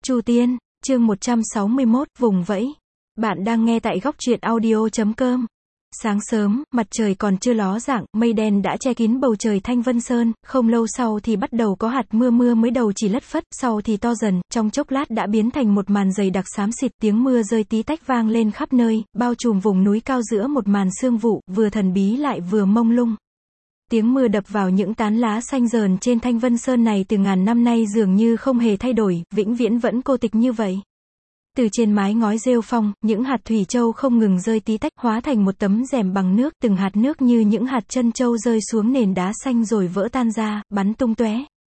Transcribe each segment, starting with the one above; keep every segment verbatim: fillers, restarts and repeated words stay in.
Chu Tiên, chương một trăm sáu mươi mốt, vùng vẫy. Bạn đang nghe tại góc truyện audio chấm com. Sáng sớm, mặt trời còn chưa ló dạng, mây đen đã che kín bầu trời Thanh Vân Sơn, không lâu sau thì bắt đầu có hạt mưa mưa mới đầu chỉ lất phất, sau thì to dần, trong chốc lát đã biến thành một màn dày đặc xám xịt, tiếng mưa rơi tí tách vang lên khắp nơi, bao trùm vùng núi cao giữa một màn sương vụ, vừa thần bí lại vừa mông lung. Tiếng mưa đập vào những tán lá xanh rờn trên Thanh Vân Sơn này từ ngàn năm nay dường như không hề thay đổi, vĩnh viễn vẫn cô tịch như vậy. Từ trên mái ngói rêu phong, những hạt thủy châu không ngừng rơi tí tách, hóa thành một tấm rèm bằng nước, từng hạt nước như những hạt chân châu rơi xuống nền đá xanh rồi vỡ tan ra, bắn tung tóe.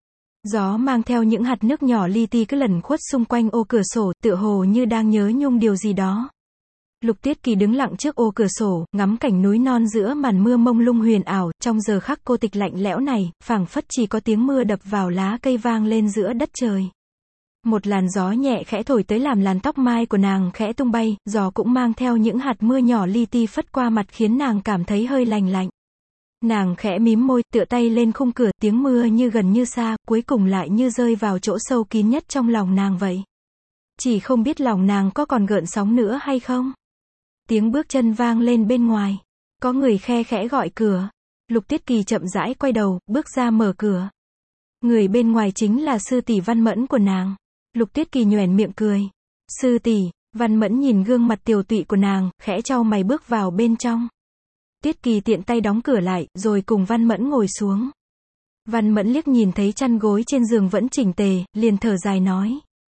Gió mang theo những hạt nước nhỏ li ti cứ lẩn khuất xung quanh ô cửa sổ, tựa hồ như đang nhớ nhung điều gì đó. Lục Tuyết Kỳ đứng lặng trước ô cửa sổ, ngắm cảnh núi non giữa màn mưa mông lung huyền ảo, trong giờ khắc cô tịch lạnh lẽo này, phảng phất chỉ có tiếng mưa đập vào lá cây vang lên giữa đất trời. Một làn gió nhẹ khẽ thổi tới làm làn tóc mai của nàng khẽ tung bay, gió cũng mang theo những hạt mưa nhỏ li ti phất qua mặt khiến nàng cảm thấy hơi lành lạnh. Nàng khẽ mím môi, tựa tay lên khung cửa, tiếng mưa như gần như xa, cuối cùng lại như rơi vào chỗ sâu kín nhất trong lòng nàng vậy. Chỉ không biết lòng nàng có còn gợn sóng nữa hay không? Tiếng bước chân vang lên bên ngoài. Có người khe khẽ gọi cửa. Lục Tuyết Kỳ chậm rãi quay đầu, bước ra mở cửa. Người bên ngoài chính là sư tỷ Văn Mẫn của nàng. Lục Tuyết Kỳ nhoẻn miệng cười. Sư tỷ, Văn Mẫn nhìn gương mặt tiều tụy của nàng, khẽ chau mày bước vào bên trong. Tuyết Kỳ tiện tay đóng cửa lại, rồi cùng Văn Mẫn ngồi xuống. Văn Mẫn liếc nhìn thấy chăn gối trên giường vẫn chỉnh tề, liền thở dài nói.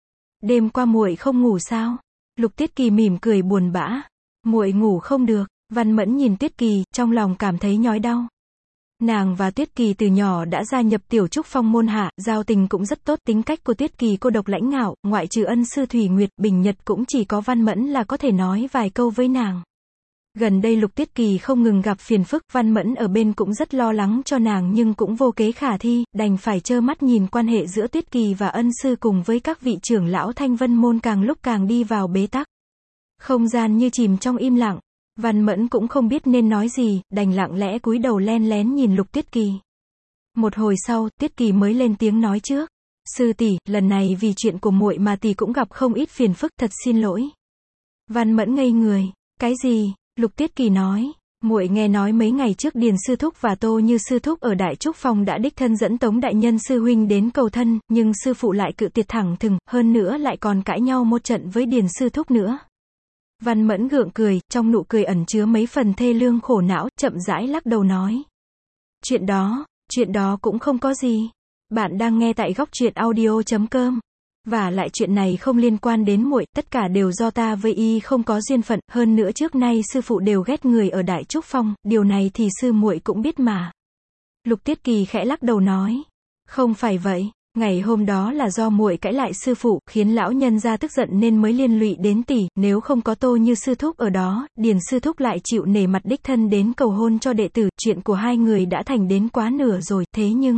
Đêm qua muội không ngủ sao? Lục Tuyết Kỳ mỉm cười buồn bã. Muội ngủ không được. Văn Mẫn nhìn Tuyết Kỳ, trong lòng cảm thấy nhói đau. Nàng và Tuyết Kỳ từ nhỏ đã gia nhập Tiểu Trúc Phong môn hạ, giao tình cũng rất tốt, tính cách của Tuyết Kỳ cô độc lãnh ngạo, ngoại trừ ân sư Thủy Nguyệt, Bình Nhật cũng chỉ có Văn Mẫn là có thể nói vài câu với nàng. Gần đây Lục Tuyết Kỳ không ngừng gặp phiền phức, Văn Mẫn ở bên cũng rất lo lắng cho nàng nhưng cũng vô kế khả thi, đành phải trơ mắt nhìn quan hệ giữa Tuyết Kỳ và ân sư cùng với các vị trưởng lão Thanh Vân môn càng lúc càng đi vào bế tắc. Không gian như chìm trong im lặng. Văn Mẫn cũng không biết nên nói gì, đành lặng lẽ cúi đầu len lén nhìn Lục Tuyết Kỳ. Một hồi sau, Tuyết Kỳ mới lên tiếng nói trước. Sư tỷ, lần này vì chuyện của muội mà tỷ cũng gặp không ít phiền phức, thật xin lỗi. Văn Mẫn ngây người. Cái gì? Lục Tuyết Kỳ nói. Muội nghe nói mấy ngày trước Điền sư thúc và Tô Như sư thúc ở Đại Trúc Phong đã đích thân dẫn Tống đại nhân sư huynh đến cầu thân, nhưng sư phụ lại cự tuyệt thẳng thừng, hơn nữa lại còn cãi nhau một trận với Điền sư thúc nữa. Văn Mẫn gượng cười, trong nụ cười ẩn chứa mấy phần thê lương khổ não, chậm rãi lắc đầu nói. Chuyện đó, chuyện đó cũng không có gì. Bạn đang nghe tại góc truyện audio chấm com. Và lại chuyện này không liên quan đến muội, tất cả đều do ta với y không có duyên phận, hơn nữa trước nay sư phụ đều ghét người ở Đại Trúc Phong, điều này thì sư muội cũng biết mà. Lục Tuyết Kỳ khẽ lắc đầu nói. Không phải vậy. Ngày hôm đó là do muội cãi lại sư phụ, khiến lão nhân gia tức giận nên mới liên lụy đến tỷ, nếu không có Tô Như sư thúc ở đó, Điền sư thúc lại chịu nể mặt đích thân đến cầu hôn cho đệ tử, chuyện của hai người đã thành đến quá nửa rồi, thế nhưng...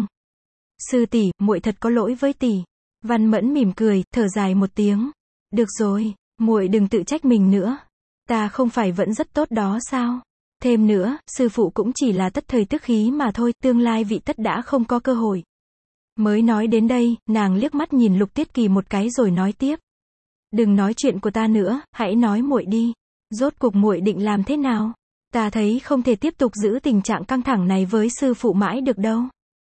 Sư tỷ, muội thật có lỗi với tỷ. Văn Mẫn mỉm cười, thở dài một tiếng. Được rồi, muội đừng tự trách mình nữa. Ta không phải vẫn rất tốt đó sao? Thêm nữa, sư phụ cũng chỉ là tất thời tức khí mà thôi, tương lai vị tất đã không có cơ hội. Mới nói đến đây, nàng liếc mắt nhìn Lục Tuyết Kỳ một cái rồi nói tiếp. Đừng nói chuyện của ta nữa, hãy nói muội đi. Rốt cuộc muội định làm thế nào? Ta thấy không thể tiếp tục giữ tình trạng căng thẳng này với sư phụ mãi được đâu.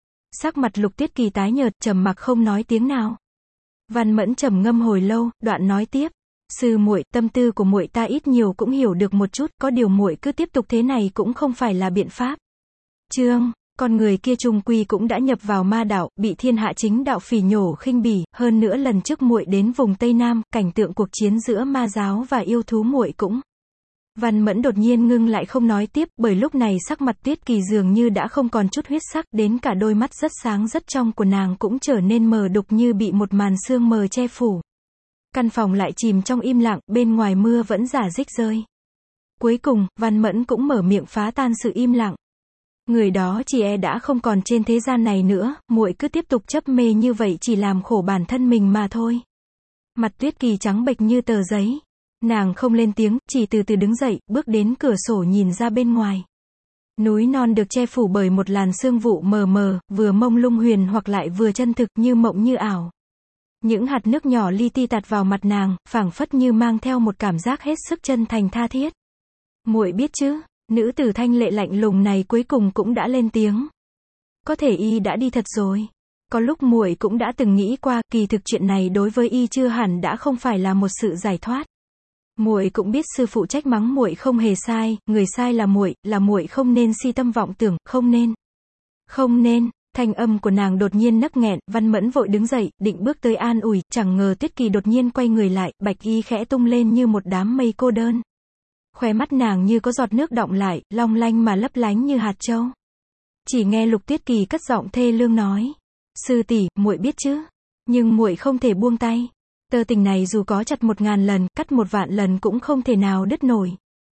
Sắc mặt Lục Tuyết Kỳ tái nhợt, trầm mặc không nói tiếng nào. Văn Mẫn trầm ngâm hồi lâu, đoạn nói tiếp. Sư muội, tâm tư của muội ta ít nhiều cũng hiểu được một chút, có điều muội cứ tiếp tục thế này cũng không phải là biện pháp. Chương. Con người kia chung quy cũng đã nhập vào ma đạo, bị thiên hạ chính đạo phỉ nhổ khinh bỉ, hơn nữa lần trước muội đến vùng Tây Nam, cảnh tượng cuộc chiến giữa ma giáo và yêu thú muội cũng. Văn Mẫn đột nhiên ngưng lại không nói tiếp, bởi lúc này sắc mặt Tuyết Kỳ dường như đã không còn chút huyết sắc, đến cả đôi mắt rất sáng rất trong của nàng cũng trở nên mờ đục như bị một màn sương mờ che phủ. Căn phòng lại chìm trong im lặng, bên ngoài mưa vẫn rả rích rơi. Cuối cùng, Văn Mẫn cũng mở miệng phá tan sự im lặng. Người đó chỉ e đã không còn trên thế gian này nữa, muội cứ tiếp tục chấp mê như vậy chỉ làm khổ bản thân mình mà thôi. Mặt Tuyết Kỳ trắng bệch như tờ giấy. Nàng không lên tiếng, chỉ từ từ đứng dậy, bước đến cửa sổ nhìn ra bên ngoài. Núi non được che phủ bởi một làn sương vụ mờ mờ, vừa mông lung huyền hoặc lại vừa chân thực, như mộng như ảo. Những hạt nước nhỏ li ti tạt vào mặt nàng, phảng phất như mang theo một cảm giác hết sức chân thành tha thiết. Muội biết chứ, nữ tử thanh lệ lạnh lùng này cuối cùng cũng đã lên tiếng. Có thể y đã đi thật rồi. Có lúc muội cũng đã từng nghĩ qua, kỳ thực chuyện này đối với y chưa hẳn đã không phải là một sự giải thoát. Muội cũng biết sư phụ trách mắng muội không hề sai, người sai là muội, là muội không nên si tâm vọng tưởng, không nên. Không nên. Thanh âm của nàng đột nhiên nấc nghẹn, Văn Mẫn vội đứng dậy, định bước tới an ủi, chẳng ngờ Tuyết Kỳ đột nhiên quay người lại, bạch y khẽ tung lên như một đám mây cô đơn. Khóe mắt nàng như có giọt nước đọng lại, long lanh mà lấp lánh như hạt châu. Chỉ nghe Lục Tuyết Kỳ cất giọng thê lương nói: "Sư tỷ, muội biết chứ, nhưng muội không thể buông tay. Tơ tình này dù có chặt một ngàn lần, cắt một vạn lần cũng không thể nào đứt nổi."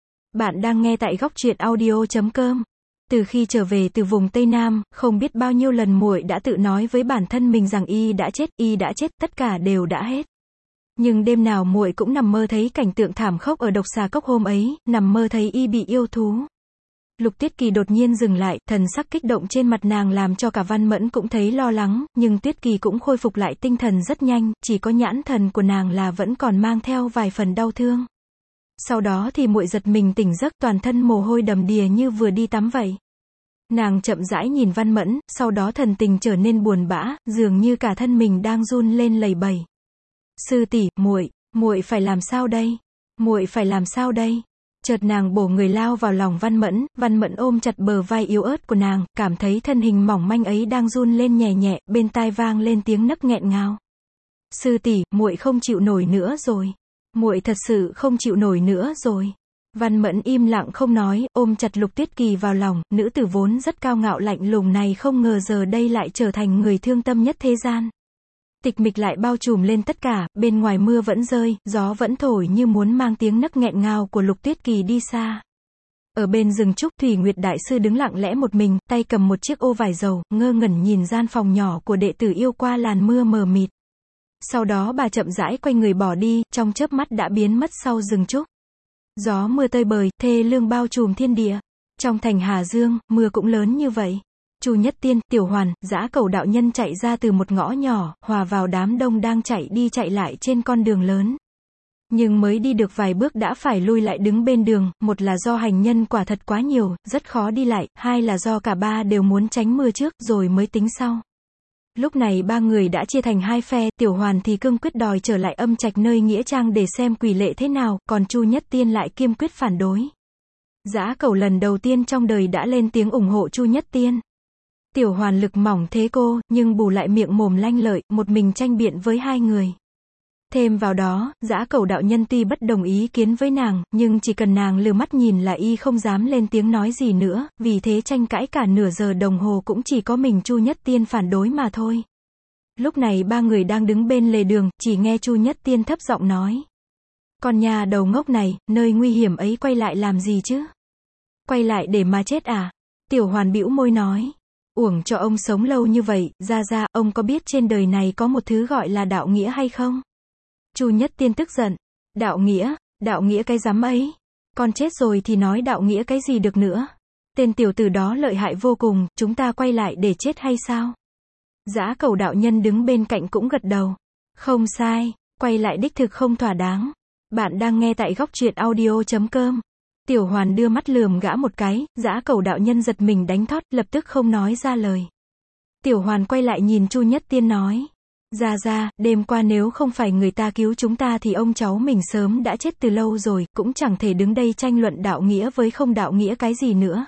Bạn đang nghe tại góc truyện audio chấm com. Từ khi trở về từ vùng Tây Nam, không biết bao nhiêu lần muội đã tự nói với bản thân mình rằng y đã chết, y đã chết, tất cả đều đã hết. Nhưng đêm nào muội cũng nằm mơ thấy cảnh tượng thảm khốc ở độc xà cốc hôm ấy, nằm mơ thấy y bị yêu thú. Lục Tuyết Kỳ đột nhiên dừng lại, thần sắc kích động trên mặt nàng làm cho cả Văn Mẫn cũng thấy lo lắng, nhưng Tuyết Kỳ cũng khôi phục lại tinh thần rất nhanh, chỉ có nhãn thần của nàng là vẫn còn mang theo vài phần đau thương. Sau đó thì muội giật mình tỉnh giấc, toàn thân mồ hôi đầm đìa như vừa đi tắm vậy. Nàng chậm rãi nhìn Văn Mẫn, sau đó thần tình trở nên buồn bã, dường như cả thân mình đang run lên lẩy bẩy. "Sư tỷ, muội, muội phải làm sao đây? Muội phải làm sao đây?" Chợt nàng bổ người lao vào lòng Văn Mẫn, Văn Mẫn ôm chặt bờ vai yếu ớt của nàng, cảm thấy thân hình mỏng manh ấy đang run lên nhẹ nhẹ, bên tai vang lên tiếng nấc nghẹn ngào. "Sư tỷ, muội không chịu nổi nữa rồi. Muội thật sự không chịu nổi nữa rồi." Văn Mẫn im lặng không nói, ôm chặt Lục Tuyết Kỳ vào lòng, nữ tử vốn rất cao ngạo lạnh lùng này không ngờ giờ đây lại trở thành người thương tâm nhất thế gian. Tịch mịch lại bao trùm lên tất cả, bên ngoài mưa vẫn rơi, gió vẫn thổi như muốn mang tiếng nấc nghẹn ngào của Lục Tuyết Kỳ đi xa. Ở bên rừng trúc, Thủy Nguyệt Đại Sư đứng lặng lẽ một mình, tay cầm một chiếc ô vải dầu, ngơ ngẩn nhìn gian phòng nhỏ của đệ tử yêu qua làn mưa mờ mịt. Sau đó bà chậm rãi quay người bỏ đi, trong chớp mắt đã biến mất sau rừng trúc. Gió mưa tơi bời, thê lương bao trùm thiên địa. Trong thành Hà Dương, mưa cũng lớn như vậy. Chu Nhất Tiên, Tiểu Hoàn, Dã Cẩu đạo nhân chạy ra từ một ngõ nhỏ, hòa vào đám đông đang chạy đi chạy lại trên con đường lớn. Nhưng mới đi được vài bước đã phải lui lại đứng bên đường, một là do hành nhân quả thật quá nhiều, rất khó đi lại, hai là do cả ba đều muốn tránh mưa trước, rồi mới tính sau. Lúc này ba người đã chia thành hai phe, Tiểu Hoàn thì cương quyết đòi trở lại Âm Trạch nơi nghĩa trang để xem quỷ lệ thế nào, còn Chu Nhất Tiên lại kiên quyết phản đối. Dã Cẩu lần đầu tiên trong đời đã lên tiếng ủng hộ Chu Nhất Tiên. Tiểu Hoàn lực mỏng thế cô, nhưng bù lại miệng mồm lanh lợi, một mình tranh biện với hai người. Thêm vào đó, Dã Cẩu đạo nhân tuy bất đồng ý kiến với nàng, nhưng chỉ cần nàng lừa mắt nhìn là y không dám lên tiếng nói gì nữa, vì thế tranh cãi cả nửa giờ đồng hồ cũng chỉ có mình Chu Nhất Tiên phản đối mà thôi. Lúc này ba người đang đứng bên lề đường, chỉ nghe Chu Nhất Tiên thấp giọng nói: "Con nhà đầu ngốc này, nơi nguy hiểm ấy quay lại làm gì chứ? Quay lại để mà chết à?" Tiểu Hoàn bĩu môi nói: "Uổng cho ông sống lâu như vậy, ra ra, ông có biết trên đời này có một thứ gọi là đạo nghĩa hay không?" Chu Nhất Tiên tức giận: "Đạo nghĩa? Đạo nghĩa cái rắm ấy? Con chết rồi thì nói đạo nghĩa cái gì được nữa? Tên tiểu tử đó lợi hại vô cùng, chúng ta quay lại để chết hay sao?" Dã Cẩu đạo nhân đứng bên cạnh cũng gật đầu: "Không sai, quay lại đích thực không thỏa đáng." Bạn đang nghe tại góc truyện audio chấm com. Tiểu Hoàn đưa mắt lườm gã một cái, Dã Cẩu đạo nhân giật mình đánh thót, lập tức không nói ra lời. Tiểu Hoàn quay lại nhìn Chu Nhất Tiên nói: "Ra ra, đêm qua nếu không phải người ta cứu chúng ta thì ông cháu mình sớm đã chết từ lâu rồi, cũng chẳng thể đứng đây tranh luận đạo nghĩa với không đạo nghĩa cái gì nữa.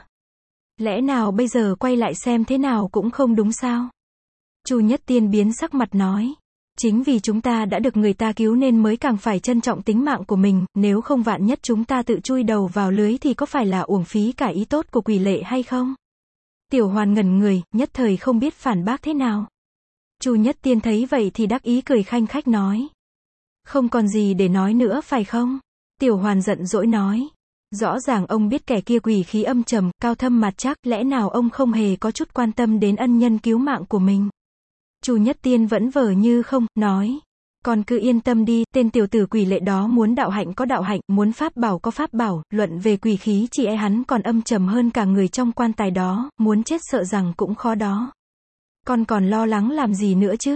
Lẽ nào bây giờ quay lại xem thế nào cũng không đúng sao?" Chu Nhất Tiên biến sắc mặt nói: "Chính vì chúng ta đã được người ta cứu nên mới càng phải trân trọng tính mạng của mình, nếu không vạn nhất chúng ta tự chui đầu vào lưới thì có phải là uổng phí cả ý tốt của quỷ lệ hay không?" Tiểu Hoàn ngẩn người, nhất thời không biết phản bác thế nào. Chu Nhất Tiên thấy vậy thì đắc ý cười khanh khách nói: "Không còn gì để nói nữa phải không?" Tiểu Hoàn giận dỗi nói: "Rõ ràng ông biết kẻ kia quỷ khí âm trầm, cao thâm mạt chắc, lẽ nào ông không hề có chút quan tâm đến ân nhân cứu mạng của mình?" Chu Nhất Tiên vẫn vờ như không, nói: "Con cứ yên tâm đi, tên tiểu tử quỷ lệ đó muốn đạo hạnh có đạo hạnh, muốn pháp bảo có pháp bảo, luận về quỷ khí chỉ e hắn còn âm trầm hơn cả người trong quan tài đó, muốn chết sợ rằng cũng khó đó. Con còn lo lắng làm gì nữa chứ?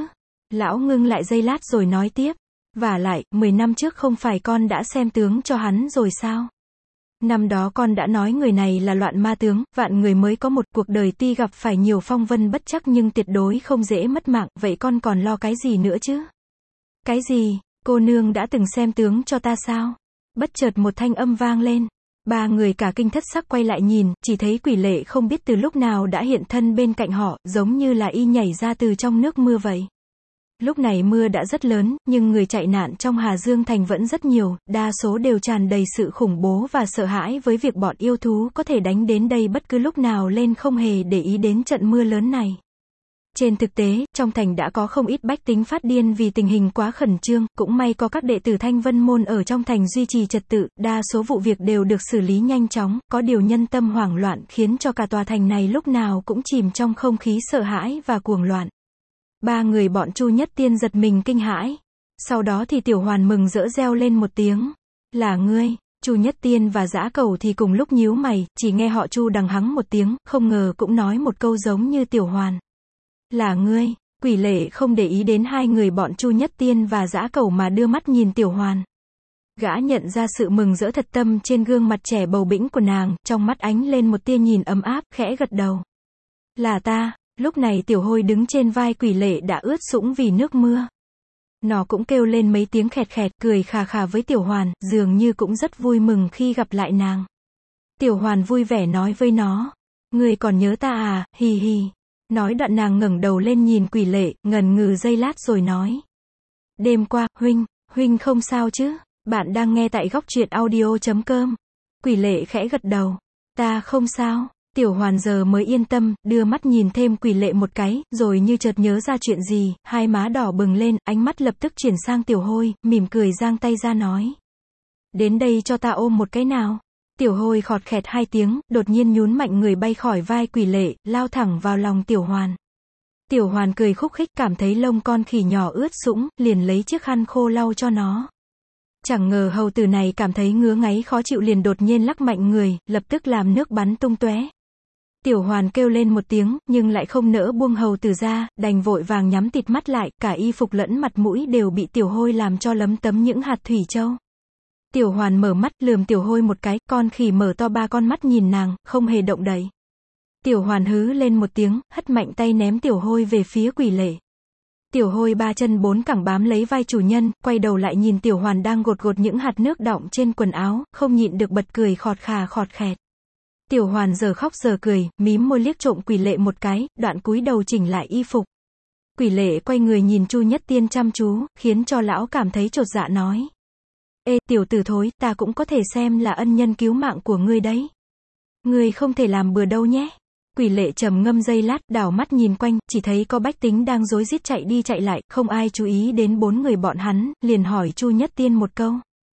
Lão ngưng lại giây lát rồi nói tiếp. Vả lại, mười năm trước không phải con đã xem tướng cho hắn rồi sao? Năm đó con đã nói người này là loạn ma tướng, vạn người mới có một cuộc đời tuy gặp phải nhiều phong vân bất trắc nhưng tuyệt đối không dễ mất mạng, vậy con còn lo cái gì nữa chứ? Cái gì? Cô nương đã từng xem tướng cho ta sao? Bất chợt một thanh âm vang lên. Ba người cả kinh thất sắc quay lại nhìn, chỉ thấy Quỷ Lệ không biết từ lúc nào đã hiện thân bên cạnh họ, giống như là y nhảy ra từ trong nước mưa vậy. Lúc này mưa đã rất lớn, nhưng người chạy nạn trong Hà Dương Thành vẫn rất nhiều, đa số đều tràn đầy sự khủng bố và sợ hãi với việc bọn yêu thú có thể đánh đến đây bất cứ lúc nào lên, không hề để ý đến trận mưa lớn này. Trên thực tế, trong thành đã có không ít bách tính phát điên vì tình hình quá khẩn trương, cũng may có các đệ tử Thanh Vân Môn ở trong thành duy trì trật tự, đa số vụ việc đều được xử lý nhanh chóng, có điều nhân tâm hoảng loạn khiến cho cả tòa thành này lúc nào cũng chìm trong không khí sợ hãi và cuồng loạn. Ba người bọn Chu Nhất Tiên giật mình kinh hãi. Sau đó thì Tiểu Hoàn mừng rỡ reo lên một tiếng. Là ngươi? Chu Nhất Tiên và Dã Cẩu thì cùng lúc nhíu mày, chỉ nghe họ Chu đằng hắng một tiếng, không ngờ cũng nói một câu giống như Tiểu Hoàn. Là ngươi? Quỷ Lệ không để ý đến hai người bọn Chu Nhất Tiên và Dã Cẩu mà đưa mắt nhìn Tiểu Hoàn. Gã nhận ra sự mừng rỡ thật tâm trên gương mặt trẻ bầu bĩnh của nàng, trong mắt ánh lên một tia nhìn ấm áp, khẽ gật đầu. Là ta. Lúc này Tiểu Hôi đứng trên vai Quỷ Lệ đã ướt sũng vì nước mưa. Nó cũng kêu lên mấy tiếng khẹt khẹt, cười khà khà với Tiểu Hoàn, dường như cũng rất vui mừng khi gặp lại nàng. Tiểu Hoàn vui vẻ nói với nó. Ngươi còn nhớ ta à, hì hì. Nói đoạn nàng ngẩng đầu lên nhìn Quỷ Lệ, ngần ngừ giây lát rồi nói. Đêm qua, huynh, huynh không sao chứ? Bạn đang nghe tại góc truyện audio chấm com. Quỷ Lệ khẽ gật đầu. Ta không sao. Tiểu Hoàn giờ mới yên tâm, đưa mắt nhìn thêm Quỷ Lệ một cái, rồi như chợt nhớ ra chuyện gì, hai má đỏ bừng lên, ánh mắt lập tức chuyển sang Tiểu Hôi, mỉm cười giang tay ra nói. Đến đây cho ta ôm một cái nào. Tiểu Hôi khọt khẹt hai tiếng, đột nhiên nhún mạnh người bay khỏi vai Quỷ Lệ, lao thẳng vào lòng Tiểu Hoàn. Tiểu Hoàn cười khúc khích, cảm thấy lông con khỉ nhỏ ướt sũng, liền lấy chiếc khăn khô lau cho nó. Chẳng ngờ hầu tử này cảm thấy ngứa ngáy khó chịu liền đột nhiên lắc mạnh người, lập tức làm nước bắn tung tóe. Tiểu Hoàn kêu lên một tiếng, nhưng lại không nỡ buông hầu tử ra, đành vội vàng nhắm tịt mắt lại, cả y phục lẫn mặt mũi đều bị Tiểu Hôi làm cho lấm tấm những hạt thủy châu. Tiểu Hoàn mở mắt, lườm Tiểu Hôi một cái, con khỉ mở to ba con mắt nhìn nàng, không hề động đậy. Tiểu Hoàn hứ lên một tiếng, hất mạnh tay ném Tiểu Hôi về phía Quỷ Lệ. Tiểu Hôi ba chân bốn cẳng bám lấy vai chủ nhân, quay đầu lại nhìn Tiểu Hoàn đang gột gột những hạt nước đọng trên quần áo, không nhịn được bật cười khọt khà khọt khẹt. Tiểu Hoàn giờ khóc giờ cười, mím môi liếc trộm Quỷ Lệ một cái, đoạn cúi đầu chỉnh lại y phục. Quỷ Lệ quay người nhìn Chu Nhất Tiên chăm chú, khiến cho lão cảm thấy chột dạ nói. Ê, tiểu tử thối, ta cũng có thể xem là ân nhân cứu mạng của ngươi đấy. Ngươi không thể làm bừa đâu nhé. Quỷ Lệ trầm ngâm giây lát, đảo mắt nhìn quanh, chỉ thấy có bách tính đang rối rít chạy đi chạy lại, không ai chú ý đến bốn người bọn hắn, liền hỏi Chu Nhất Tiên một câu.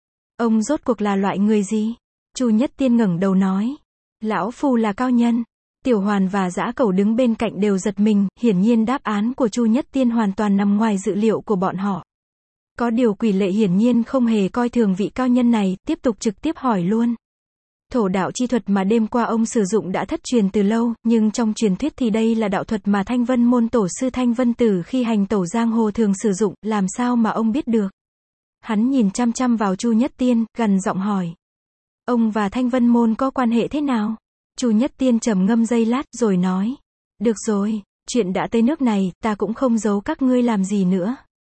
Ông rốt cuộc là loại người gì? Chu Nhất Tiên ngẩng đầu nói. Lão phu là cao nhân. Tiểu Hoàn và Dã Cẩu đứng bên cạnh đều giật mình, hiển nhiên đáp án của Chu Nhất Tiên hoàn toàn nằm ngoài dự liệu của bọn họ. Có điều Quỷ Lệ hiển nhiên không hề coi thường vị cao nhân này, tiếp tục trực tiếp hỏi luôn. Thổ đạo chi thuật mà đêm qua ông sử dụng đã thất truyền từ lâu, nhưng trong truyền thuyết thì đây là đạo thuật mà Thanh Vân Môn tổ sư Thanh Vân Tử khi hành tẩu giang hồ thường sử dụng, làm sao mà ông biết được? Hắn nhìn chăm chăm vào Chu Nhất Tiên, gằn giọng hỏi. Ông và Thanh Vân Môn có quan hệ thế nào? Chu Nhất Tiên trầm ngâm giây lát, rồi nói. Được rồi, chuyện đã tới nước này, ta cũng không giấu các ngươi làm gì nữa.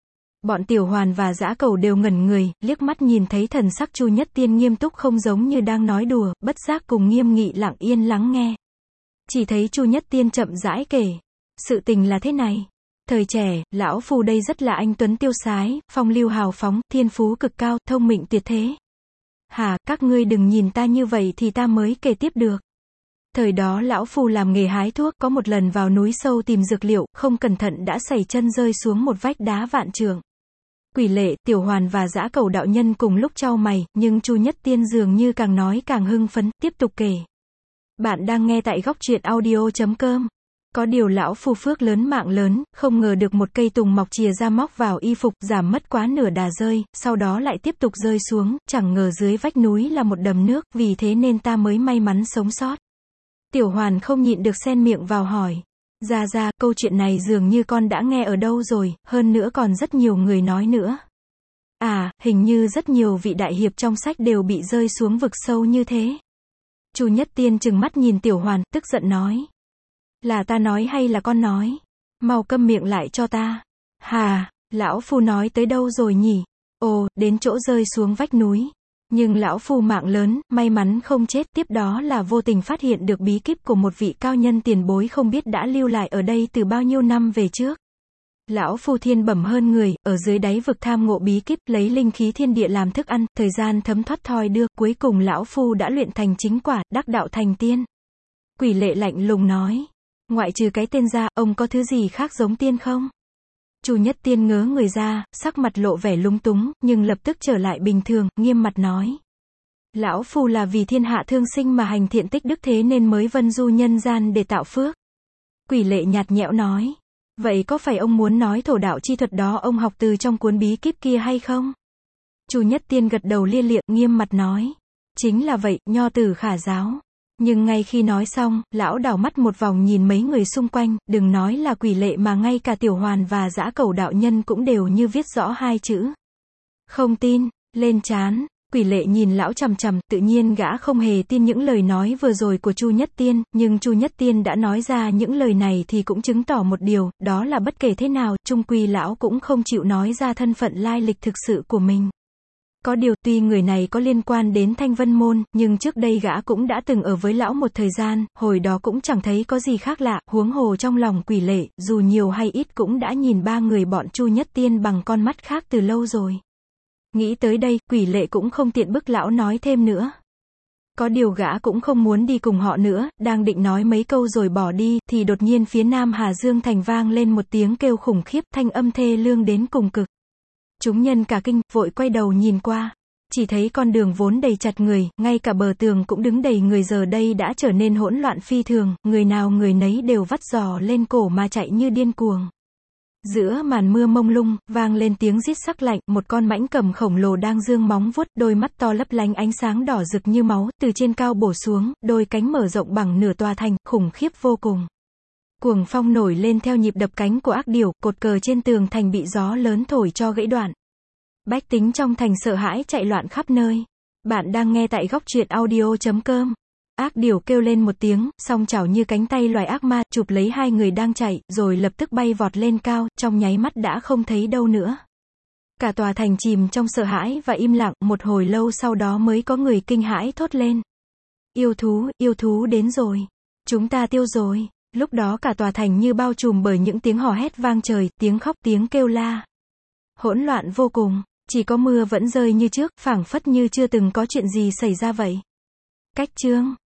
Bọn Tiểu Hoàn và Dã Cẩu đều ngẩn người, liếc mắt nhìn thấy thần sắc Chu Nhất Tiên nghiêm túc không giống như đang nói đùa, bất giác cùng nghiêm nghị lặng yên lắng nghe. Chỉ thấy Chu Nhất Tiên chậm rãi kể. Sự tình là thế này. Thời trẻ, lão phu đây rất là anh tuấn tiêu sái, phong lưu hào phóng, thiên phú cực cao, thông minh tuyệt thế. Hả, các ngươi đừng nhìn ta như vậy thì ta mới kể tiếp được. Thời đó lão phu làm nghề hái thuốc, có một lần vào núi sâu tìm dược liệu, không cẩn thận đã sẩy chân rơi xuống một vách đá vạn trượng. Quỷ Lệ, Tiểu Hoàn và Dã Cẩu đạo nhân cùng lúc chau mày, nhưng Chu Nhất Tiên dường như càng nói càng hưng phấn, tiếp tục kể. Bạn đang nghe tại góc truyện audio chấm com. Có điều lão phu phước lớn mạng lớn, không ngờ được một cây tùng mọc chìa ra móc vào y phục, giảm mất quá nửa đà rơi, sau đó lại tiếp tục rơi xuống, chẳng ngờ dưới vách núi là một đầm nước, vì thế nên ta mới may mắn sống sót. Tiểu Hoàn không nhịn được xen miệng vào hỏi. Ra ra, câu chuyện này dường như con đã nghe ở đâu rồi, hơn nữa còn rất nhiều người nói nữa. À, hình như rất nhiều vị đại hiệp trong sách đều bị rơi xuống vực sâu như thế. Chu Nhất Tiên trừng mắt nhìn Tiểu Hoàn, tức giận nói. Là ta nói hay là con nói? Mau câm miệng lại cho ta. Hà, lão phu nói tới đâu rồi nhỉ? Ồ, đến chỗ rơi xuống vách núi. Nhưng lão phu mạng lớn, may mắn không chết, tiếp đó là vô tình phát hiện được bí kíp của một vị cao nhân tiền bối không biết đã lưu lại ở đây từ bao nhiêu năm về trước. Lão phu thiên bẩm hơn người, ở dưới đáy vực tham ngộ bí kíp, lấy linh khí thiên địa làm thức ăn, thời gian thấm thoát thoi đưa, cuối cùng lão phu đã luyện thành chính quả, đắc đạo thành tiên. Quỷ Lệ lạnh lùng nói, ngoại trừ cái tên ra, ông có thứ gì khác giống tiên không? Chu Nhất Tiên ngớ người ra, sắc mặt lộ vẻ lúng túng, nhưng lập tức trở lại bình thường, nghiêm mặt nói. Lão phu là vì thiên hạ thương sinh mà hành thiện tích đức thế nên mới vân du nhân gian để tạo phước. Quỷ Lệ nhạt nhẽo nói. Vậy có phải ông muốn nói thổ đạo chi thuật đó ông học từ trong cuốn bí kíp kia hay không? Chu Nhất Tiên gật đầu lia lịa, nghiêm mặt nói. Chính là vậy, nho tử khả giáo. Nhưng ngay khi nói xong, lão đảo mắt một vòng nhìn mấy người xung quanh, đừng nói là Quỷ Lệ mà ngay cả Tiểu Hoàn và Dã Cẩu đạo nhân cũng đều như viết rõ hai chữ. Không tin, lên trán. Quỷ Lệ nhìn lão chằm chằm, tự nhiên gã không hề tin những lời nói vừa rồi của Chu Nhất Tiên, nhưng Chu Nhất Tiên đã nói ra những lời này thì cũng chứng tỏ một điều, đó là bất kể thế nào, chung quy lão cũng không chịu nói ra thân phận lai lịch thực sự của mình. Có điều, tuy người này có liên quan đến Thanh Vân Môn, nhưng trước đây gã cũng đã từng ở với lão một thời gian, hồi đó cũng chẳng thấy có gì khác lạ, huống hồ trong lòng Quỷ Lệ, dù nhiều hay ít cũng đã nhìn ba người bọn Chu Nhất Tiên bằng con mắt khác từ lâu rồi. Nghĩ tới đây, Quỷ Lệ cũng không tiện bức lão nói thêm nữa. Có điều gã cũng không muốn đi cùng họ nữa, đang định nói mấy câu rồi bỏ đi, thì đột nhiên phía nam Hà Dương Thành vang lên một tiếng kêu khủng khiếp, thanh âm thê lương đến cùng cực. Chúng nhân cả kinh, vội quay đầu nhìn qua. Chỉ thấy con đường vốn đầy chặt người, ngay cả bờ tường cũng đứng đầy người giờ đây đã trở nên hỗn loạn phi thường, người nào người nấy đều vắt giò lên cổ mà chạy như điên cuồng. Giữa màn mưa mông lung, vang lên tiếng rít sắc lạnh, một con mãnh cầm khổng lồ đang giương móng vuốt, đôi mắt to lấp lánh ánh sáng đỏ rực như máu, từ trên cao bổ xuống, đôi cánh mở rộng bằng nửa tòa thành, khủng khiếp vô cùng. Cuồng phong nổi lên theo nhịp đập cánh của ác điểu, cột cờ trên tường thành bị gió lớn thổi cho gãy đoạn. Bách tính trong thành sợ hãi chạy loạn khắp nơi. Bạn đang nghe tại góc truyện audio chấm com. Ác điểu kêu lên một tiếng, song chảo như cánh tay loài ác ma, chụp lấy hai người đang chạy, rồi lập tức bay vọt lên cao, trong nháy mắt đã không thấy đâu nữa. Cả tòa thành chìm trong sợ hãi và im lặng, một hồi lâu sau đó mới có người kinh hãi thốt lên. Yêu thú, yêu thú đến rồi. Chúng ta tiêu rồi. Lúc đó cả tòa thành như bao trùm bởi những tiếng hò hét vang trời, tiếng khóc, tiếng kêu la. Hỗn loạn vô cùng, chỉ có mưa vẫn rơi như trước, phảng phất như chưa từng có chuyện gì xảy ra vậy. Cách chương